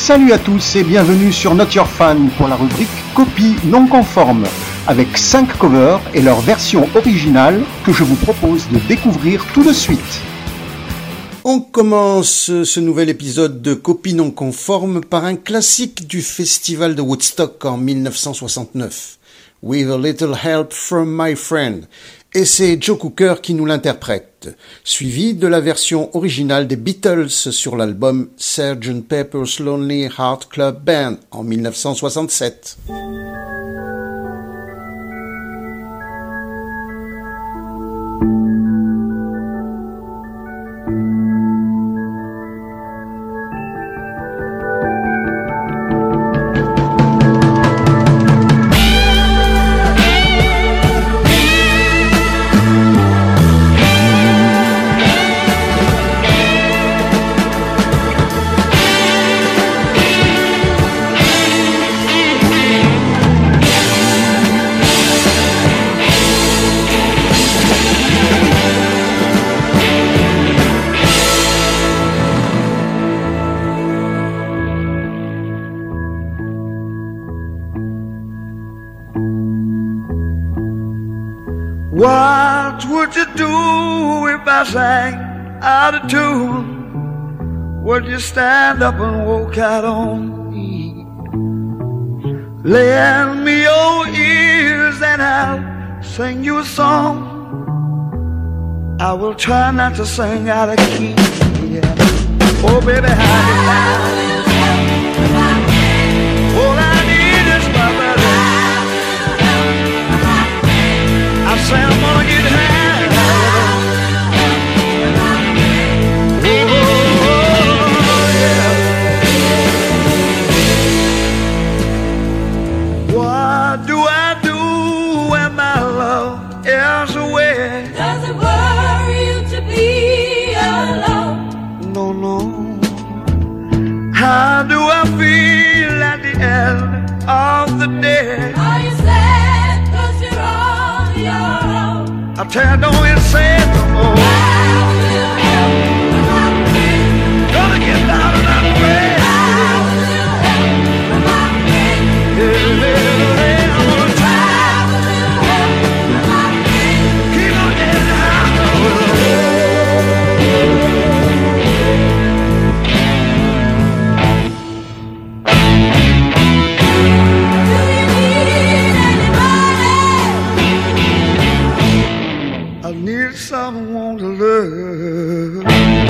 Salut à tous et bienvenue sur Not Your Fan pour la rubrique Copie non conforme, avec 5 covers et leur version originale que je vous propose de découvrir tout de suite. On commence ce nouvel épisode de Copie non conforme par un classique du festival de Woodstock en 1969, With a Little Help from My Friend, et c'est Joe Cooker qui nous l'interprète, suivi de la version originale des Beatles sur l'album Sgt. Pepper's Lonely Heart Club Band en 1967. What would you do if I sang out of tune? Would you stand up and walk out on me? Lend me your ears and I'll sing you a song. I will try not to sing out of key. Yeah. Oh baby, how you like? All I need is my brother. I say I'm gonna get high. Oh, yeah. What do I do when my love is away? Does it worry you to be alone? No, no. How do I feel at the end of the day? Are you sad 'cause you're on your own? I tell you, don't even say it no more. I will help when I'm free. Gonna get down and I'm afraid. I will help when I'm free. Yeah, I'm gonna try. I will help when I'm free. Keep on getting high. Do you need anybody? I need someone to love.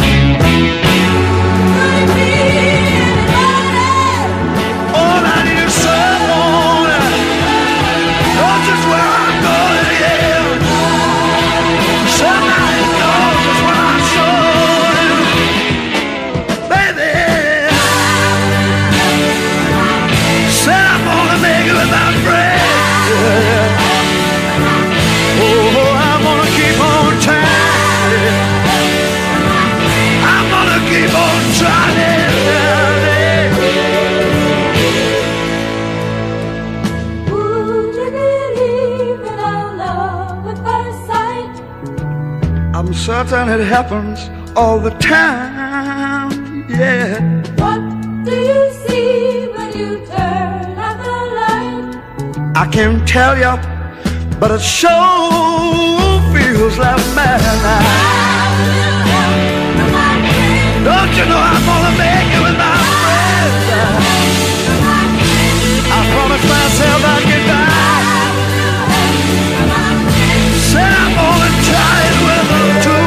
Could it be anybody? All I need is someone. Knows just where I'm going, yeah. Somebody knows just where I'm going. Baby, said I'm gonna make it with my friends. Oh, I'm gonna keep on trying. I'm gonna keep on trying. Would you believe in our love at first sight? I'm certain it happens all the time, yeah. What do you see when you turn out the light? I can't tell you, but it sure feels like madness. Don't you know I'm gonna make it with my friends? I promised myself I'd get back. Said I'm gonna try it with them too.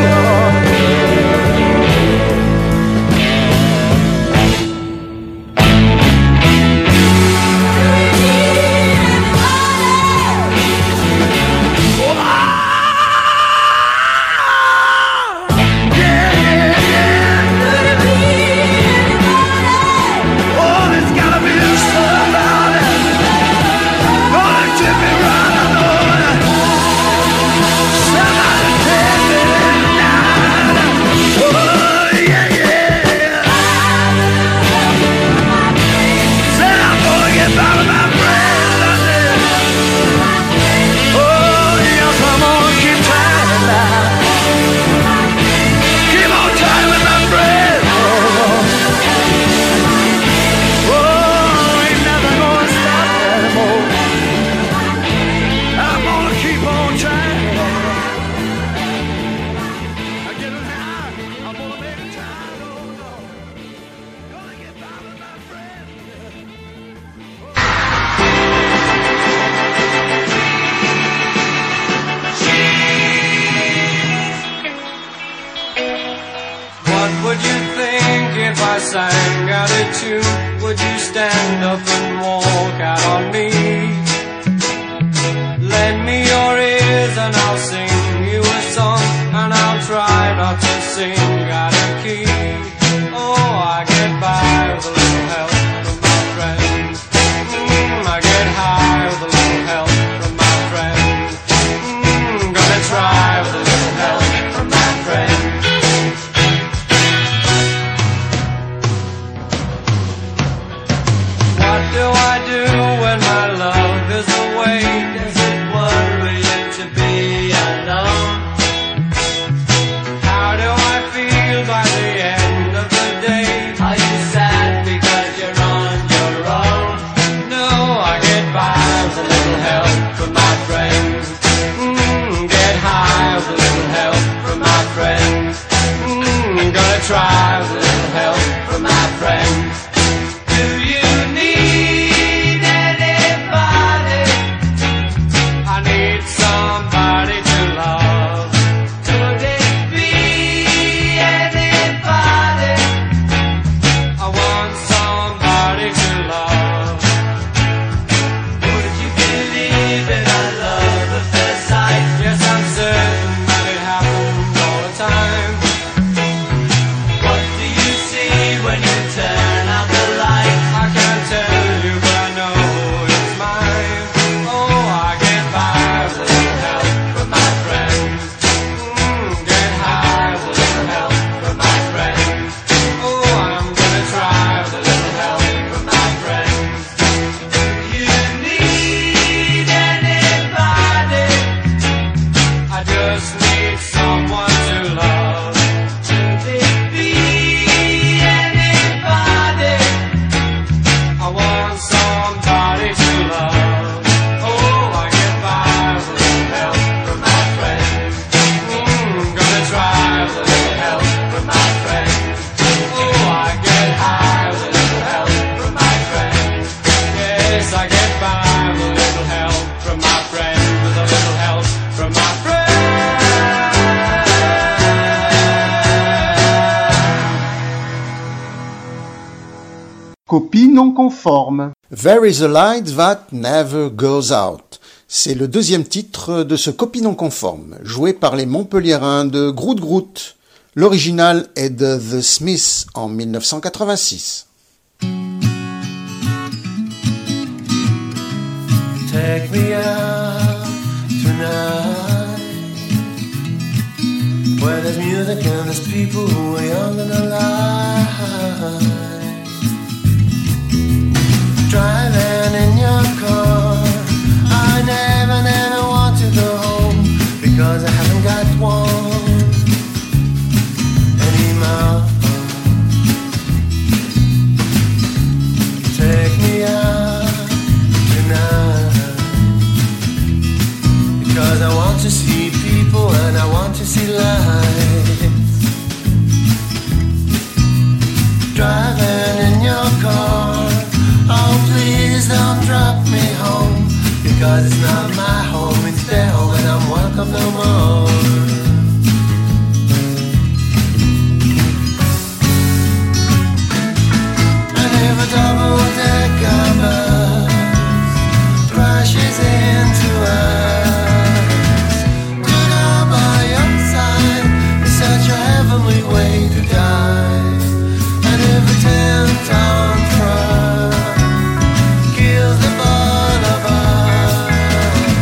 Yeah, yeah, yeah. sang out a tune, would you stand up and walk out on me? Lend me your ears and I'll sing you a song, and I'll try not to sing out of key. Oh, I get by with a little help from my friends. I get high with a little help from my friends. Gonna try with a little help from my friends. What do I do when my love is away? Does it worry you to be alone? How do I feel by the end of the day? Are you sad because you're on your own? No, I get by with a little help from my friends. Get high with a little help from my friends. Gonna try with a little help from my friends. Do you need anybody? I need somebody to love. Could it be anybody? I want somebody to love. Would you believe in a love at first sight? Yes, I'm certain that it happens all the time. What do you see when you turn out the light? I can't tell you, but I know it's mine. Oh, I get by with a little help from my friends. Get high with a little help from my friends. Oh, I'm gonna try with a little help from my friends. You need anybody? I just need someone to love. Could it be anybody? I want somebody to love. Oh, I get by with a little help from my friends. Gonna try with a little help from my friends. Oh, I get high with a little help from my friends. Yes, I get by with a little help from my friends. With a little help from my friends. Copie non conforme. There is a light that never goes out. C'est le deuxième titre de ce copie non conforme, joué par les Montpelliérains de Groot Groot. L'original est de The Smiths en 1986. Take me out tonight, where there's music and there's people who are young and alive. Driving in your car, I never want to go home, because I haven't got one anymore. Take me out tonight, because I want to see people and I want to see lights. Driving in your car, oh please don't drop me home, because it's not my home, it's their home, and I'm welcome no more. And if a double-decker bus crashes into us, do not by your side, it's such a heavenly way to die. And if a 10-ton truck kills the both of us,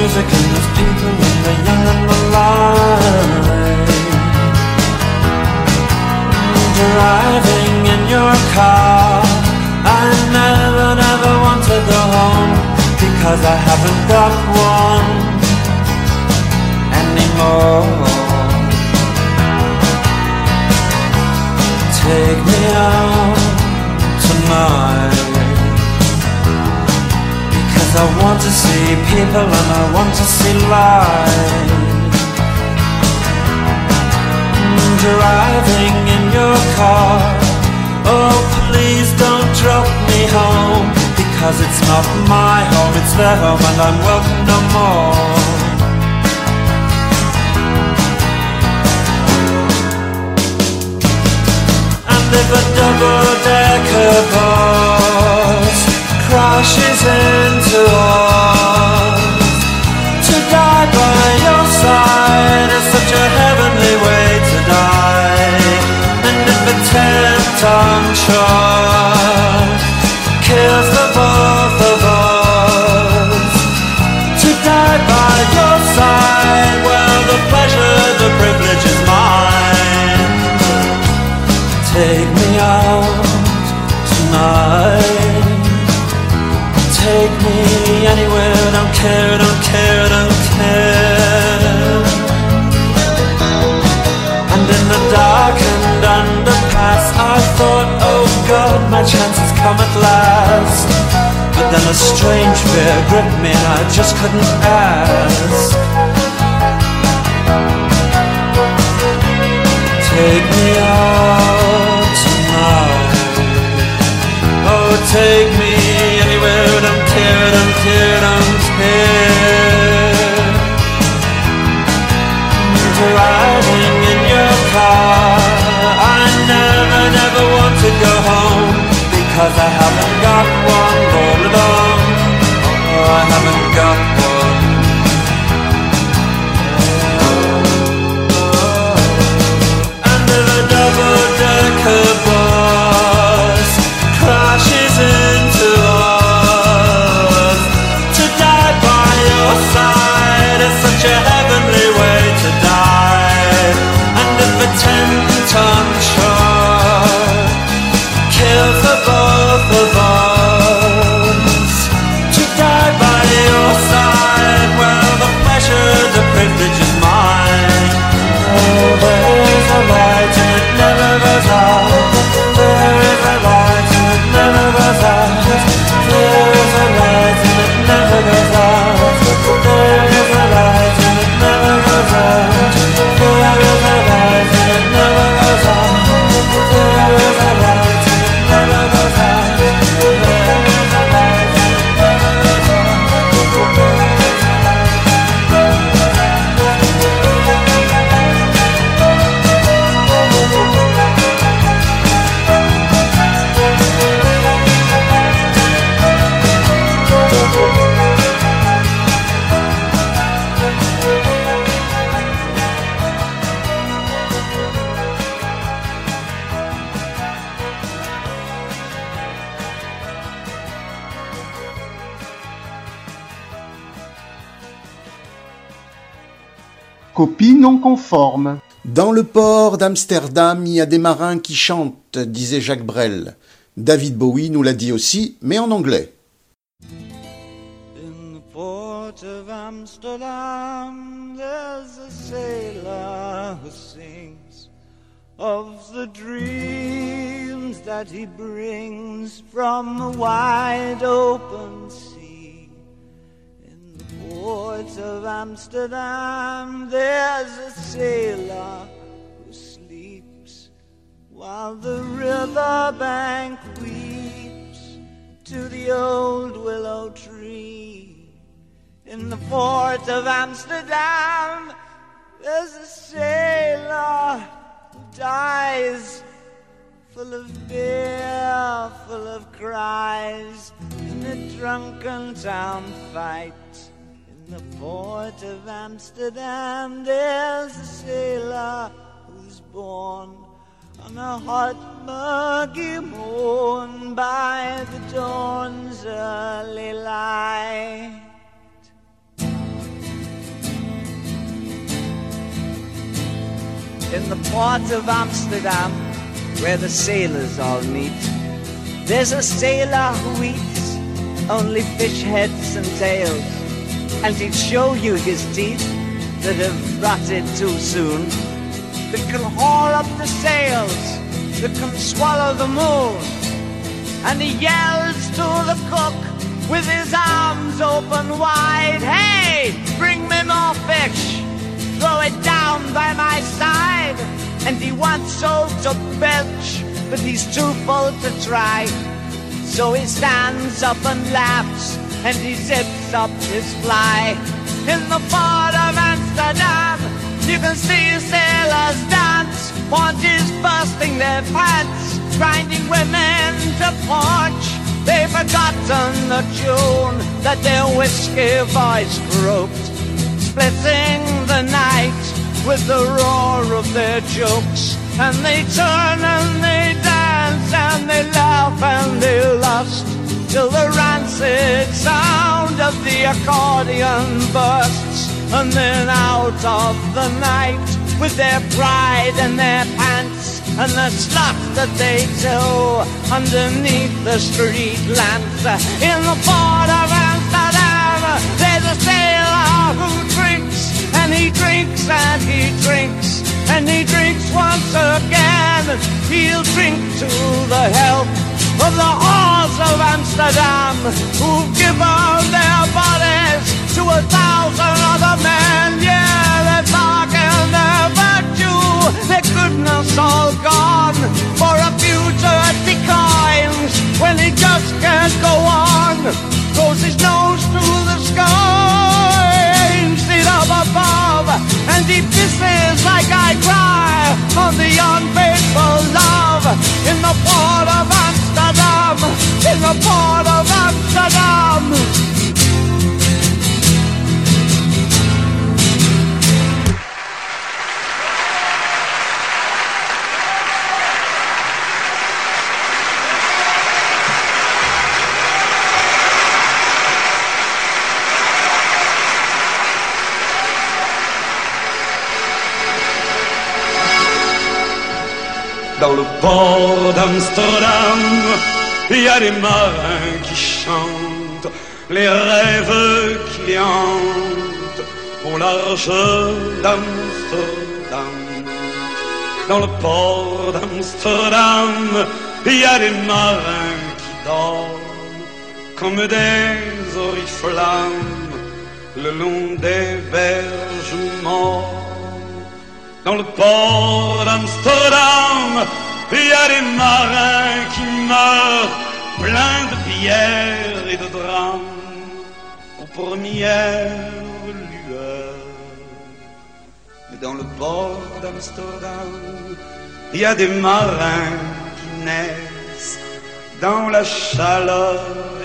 music and there's people and the young and the light. Driving in your car, I never want to go home, because I haven't got one anymore. Take me out tonight, because I want to see people and I want to see light. Driving in your car, oh please don't drop me home, because it's not my home, it's their home and I'm welcome no more. And if a double-decker bus crashes into us, to die by your side is such a heavenly way to die. And if a 10-ton truck kills the both of us, to die by your side, well, the pleasure, the privilege is mine. Take me out tonight, take me anywhere, don't care, don't care, don't care. And in the darkened underpass, I thought, oh God, my chance has come at last. But then a strange fear gripped me and I just couldn't ask. Take me out tonight, oh take me anywhere, don't care, don't care, don't care. Driving in your car, I never want to go home, because I haven't got one all along. Oh, I haven't got one. And if a double-decker bus crashes into us, to die by your side is such a heavenly way to die. And if a 10-ton truck kills the both of us, to die by your side, well, the pleasure, the privilege is mine. Oh, there is a light and it never goes out. There is a light and it never goes out. There is a light and it never goes out. There is a light and it never goes out. There is a light and it never goes out. There is a light and it never goes out. There is a light and it never goes out. Copie non conforme. Dans le port d'Amsterdam, il y a des marins qui chantent, disait Jacques Brel. David Bowie nous l'a dit aussi, mais en anglais. In the port of Amsterdam, there's a sailor who sings of the dreams that he brings from the wide open sea. In the port of Amsterdam, there's a sailor who sleeps while the riverbank weeps to the old willow tree. In the port of Amsterdam, there's a sailor who dies, full of beer, full of cries, in a drunken town fight. In the port of Amsterdam, there's a sailor who's born on a hot, muggy morn by the dawn's early light. In the port of Amsterdam, where the sailors all meet, there's a sailor who eats only fish heads and tails, and he'd show you his teeth that have rotted too soon, that can haul up the sails, that can swallow the moon. And he yells to the cook with his arms open wide, "Hey, bring me more fish, throw it down by my side." And he wants so to belch, but he's too full to try. So he stands up and laughs, and he zips up his fly. In the port of Amsterdam, you can see sailors dance, paunches bursting their pants, grinding women to punch. They've forgotten the tune that their whiskey voice croaked, splitting the night with the roar of their jokes. And they turn and they dance and they laugh and they lust, till the rancid sound of the accordion bursts. And then out of the night, with their pride and their pants, and the stuff that they tow underneath the street lamps. In the port of Amsterdam, there's a sailor who drinks, and he drinks and he drinks, and he drinks once again. He'll drink to the health of the whores of Amsterdam, who've given their bodies to 1,000 other men. Yeah, they bargain their virtue, their goodness all gone, for a few dirty coins, when he just can't go on. Goes his nose to the sky, aims it up above, and he pisses like I cry on the unfaithful love. In the port of Amsterdam, in the port of Amsterdam. Dans le port d'Amsterdam, il y a des marins qui chantent les rêves qui les hantent au large d'Amsterdam. Dans le port d'Amsterdam, il y a des marins qui dorment comme des oriflammes le long des berges morts. Dans le port d'Amsterdam, il y a des marins qui meurent pleins de bière et de drames aux premières lueurs. Mais dans le port d'Amsterdam, il y a des marins qui naissent dans la chaleur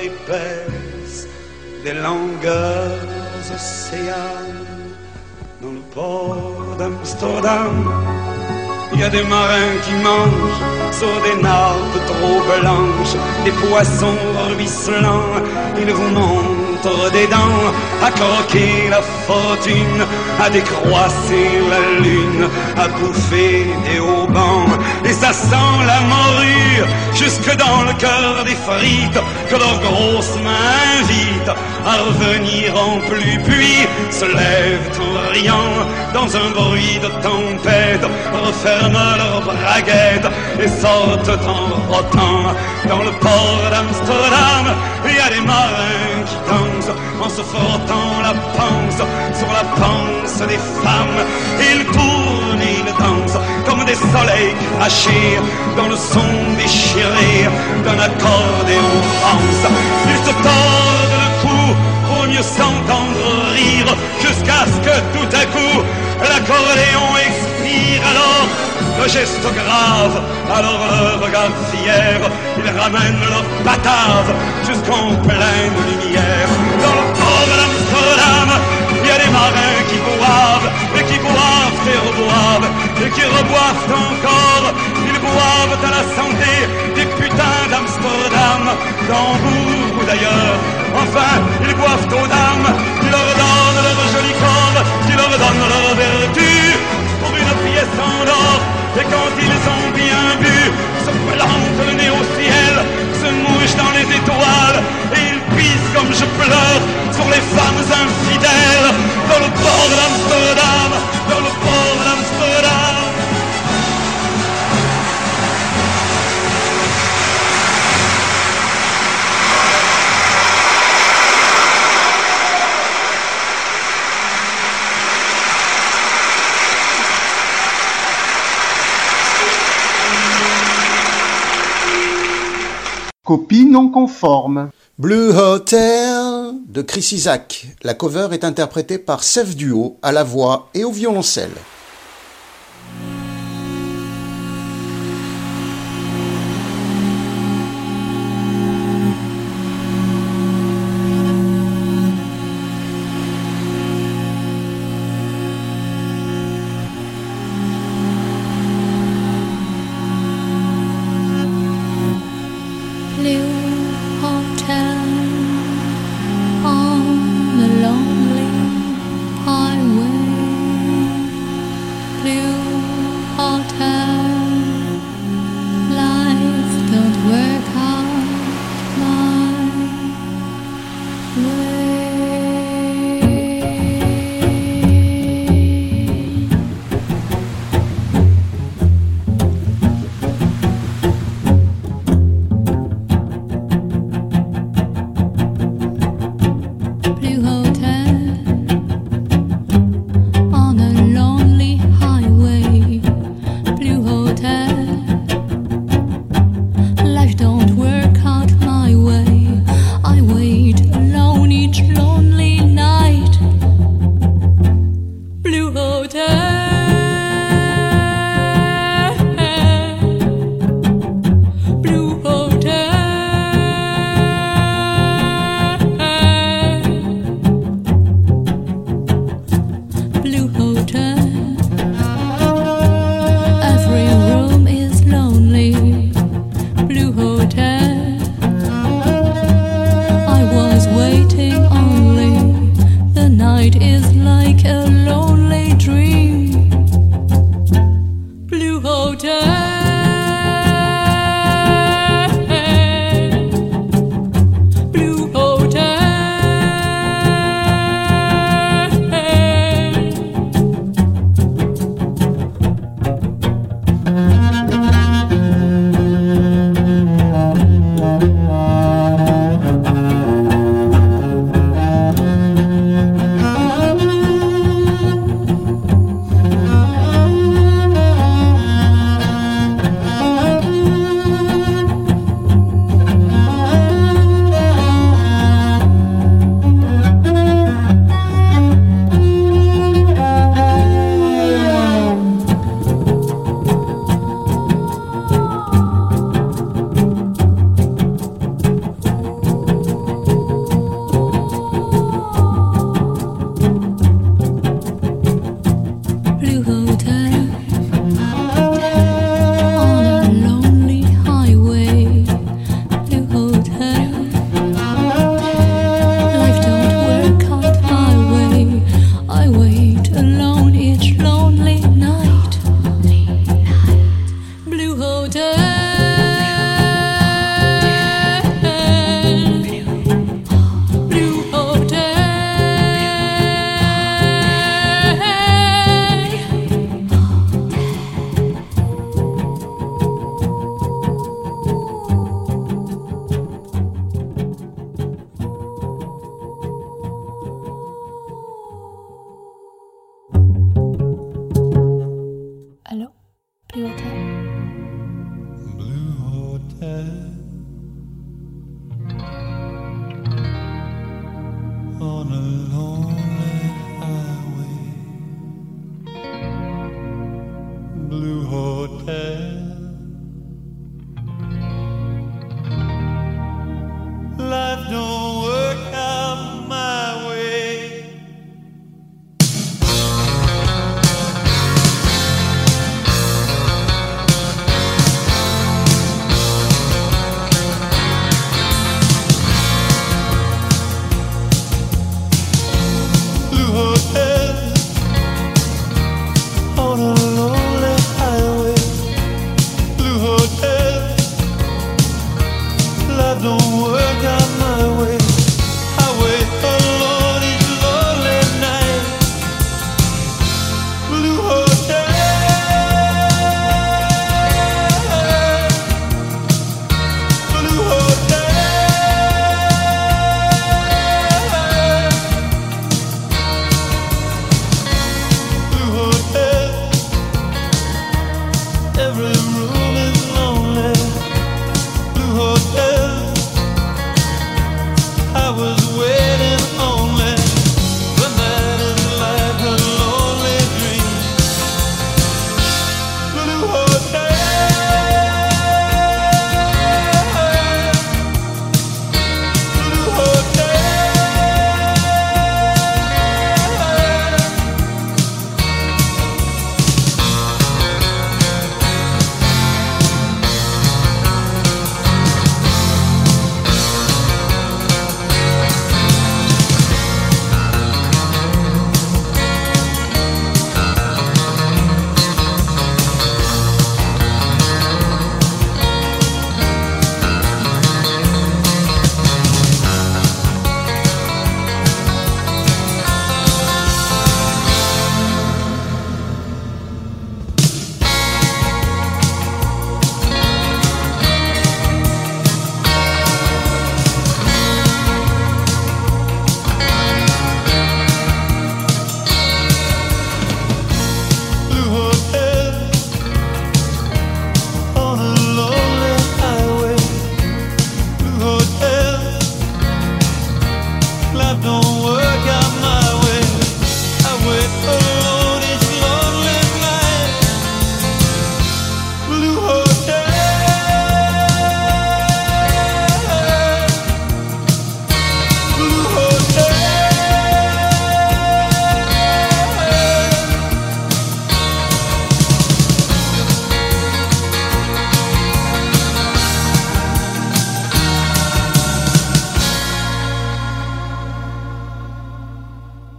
épaisse des longueurs océanes. Dans le port d'Amsterdam, il y a des marins qui mangent sur des nappes trop blanches des poissons ruisselants. Ils vous montrent des dents à croquer la fortune, à décroisser la lune, à bouffer des haubans. Et ça sent la morue jusque dans le cœur des frites que leurs grosses mains invitent à revenir en pluie. Puis se lèvent en riant dans un bruit de tempête, referment leurs braguettes et sortent en rotant. Dans le port d'Amsterdam, il y a des marins qui dansent en se frottant la panse sur la panse des femmes. Ils tournent et ils dansent comme des soleils crachés dans le son déchiré d'un accordéon France. Ils se tordent le cou pour mieux s'entendre rire, jusqu'à ce que tout à coup l'accordéon expire. Alors le geste grave, alors le regard fier, ils ramènent leur batave jusqu'en pleine lumière. Dans le port d'Amsterdam, il y a des marins qui boivent et qui boivent et reboivent et qui reboivent encore. Ils boivent à la santé des putains d'Amsterdam, d'Hambourg ou d'ailleurs. Enfin, ils boivent aux dames qui leur donnent leur joli corps, qui leur donnent leur vertu pour une pièce en or. Copie non conforme. Blue Hotel de Chris Isaak. La cover est interprétée par Sef Duo à la voix et au violoncelle.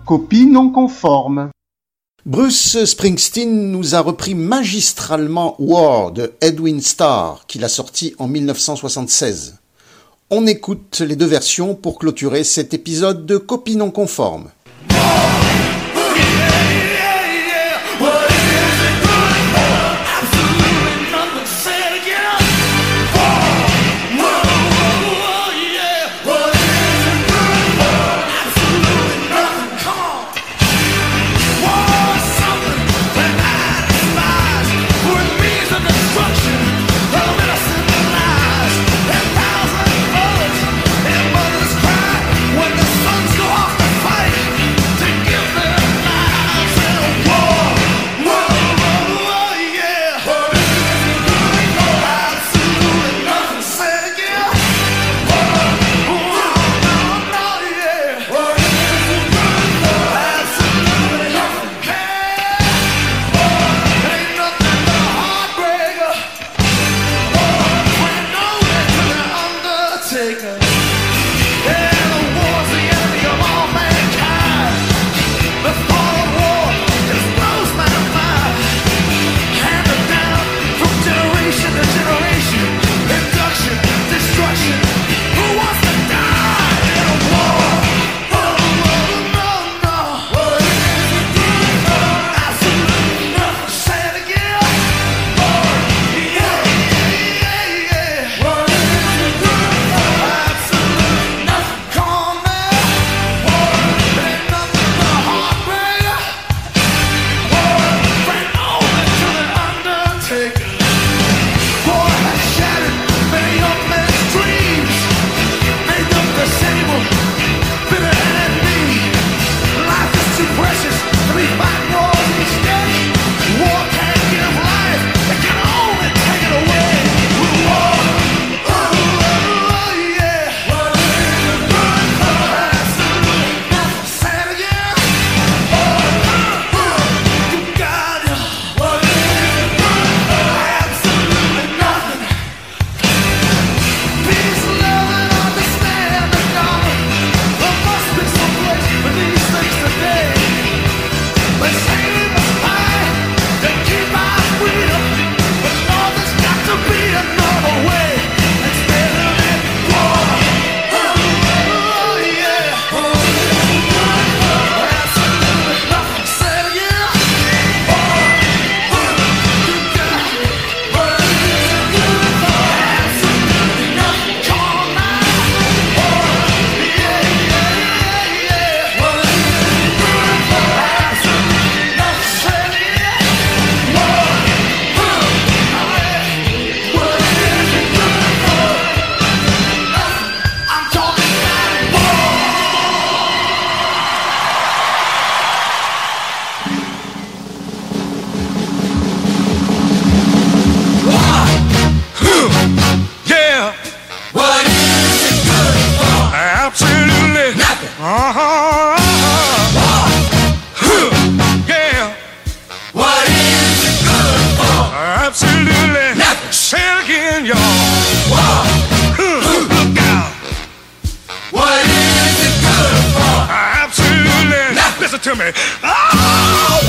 Copie non conforme. Bruce Springsteen nous a repris magistralement War de Edwin Starr, qu'il a sorti en 1976. On écoute les deux versions pour clôturer cet épisode de Copie non conforme. To me. Oh,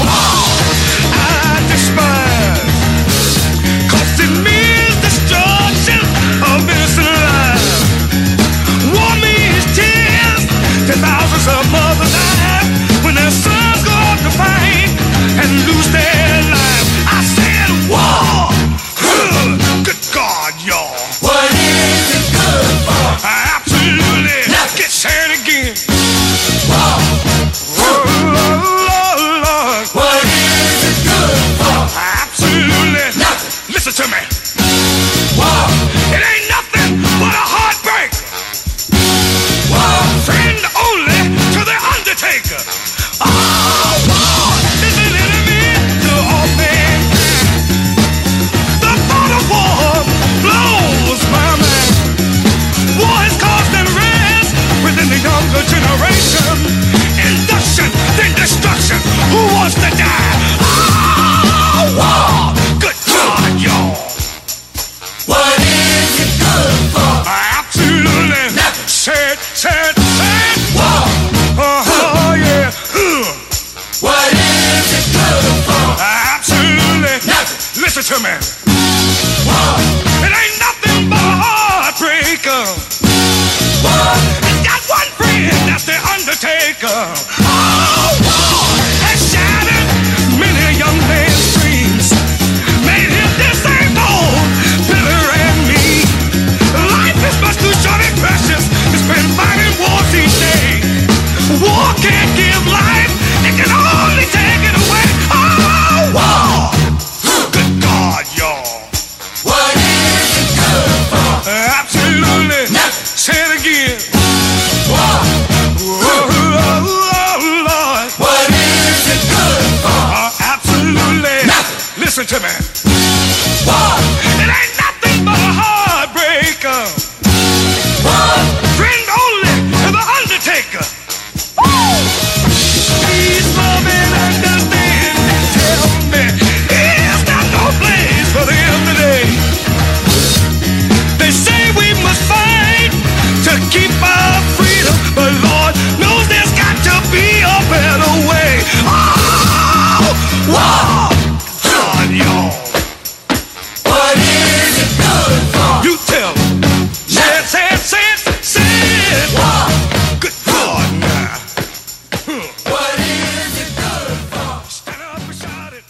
I despise, 'cause it means destruction of innocent lives. War means tears to thousands of mothers die when their sons go off to fight and lose their lives. I said war. Good God, y'all. What is it good for? Absolutely. Nothing. Get sad again. War. What is it good for? Absolutely nothing. Listen to me. War. It ain't nothing but a heartbreak. War. Friend only to the undertaker. Oh, war is an enemy to all mankind. The thought of war blows my mind. War has caused unrest within the younger generation. Induction, then destruction. Who wants to die? Oh, war. Good God, y'all. What is it good for? Absolutely. Nothing. Said. War. Oh, yeah. can't give life, it can only take it away. Oh, war! Good God, y'all. What is it good for? Absolutely. Nothing. Say it again. War. Oh, Lord. What is it good for? Absolutely. Nothing. Listen to me. War. It ain't nothing but a heartbreaker. War. Friend only to the undertaker. Please love and understand and tell me it's not no place for them today. They say we must fight to keep our freedom, but Lord knows there's got to be a better way. Oh, wow, God, y'all. What is it good for? You tell them. Say it. War. Good God, now. What is it good for? Stand up and shout it.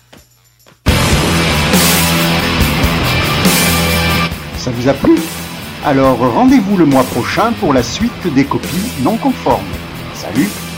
Ça vous a plu? Alors rendez-vous le mois prochain pour la suite des copies non conformes. Salut!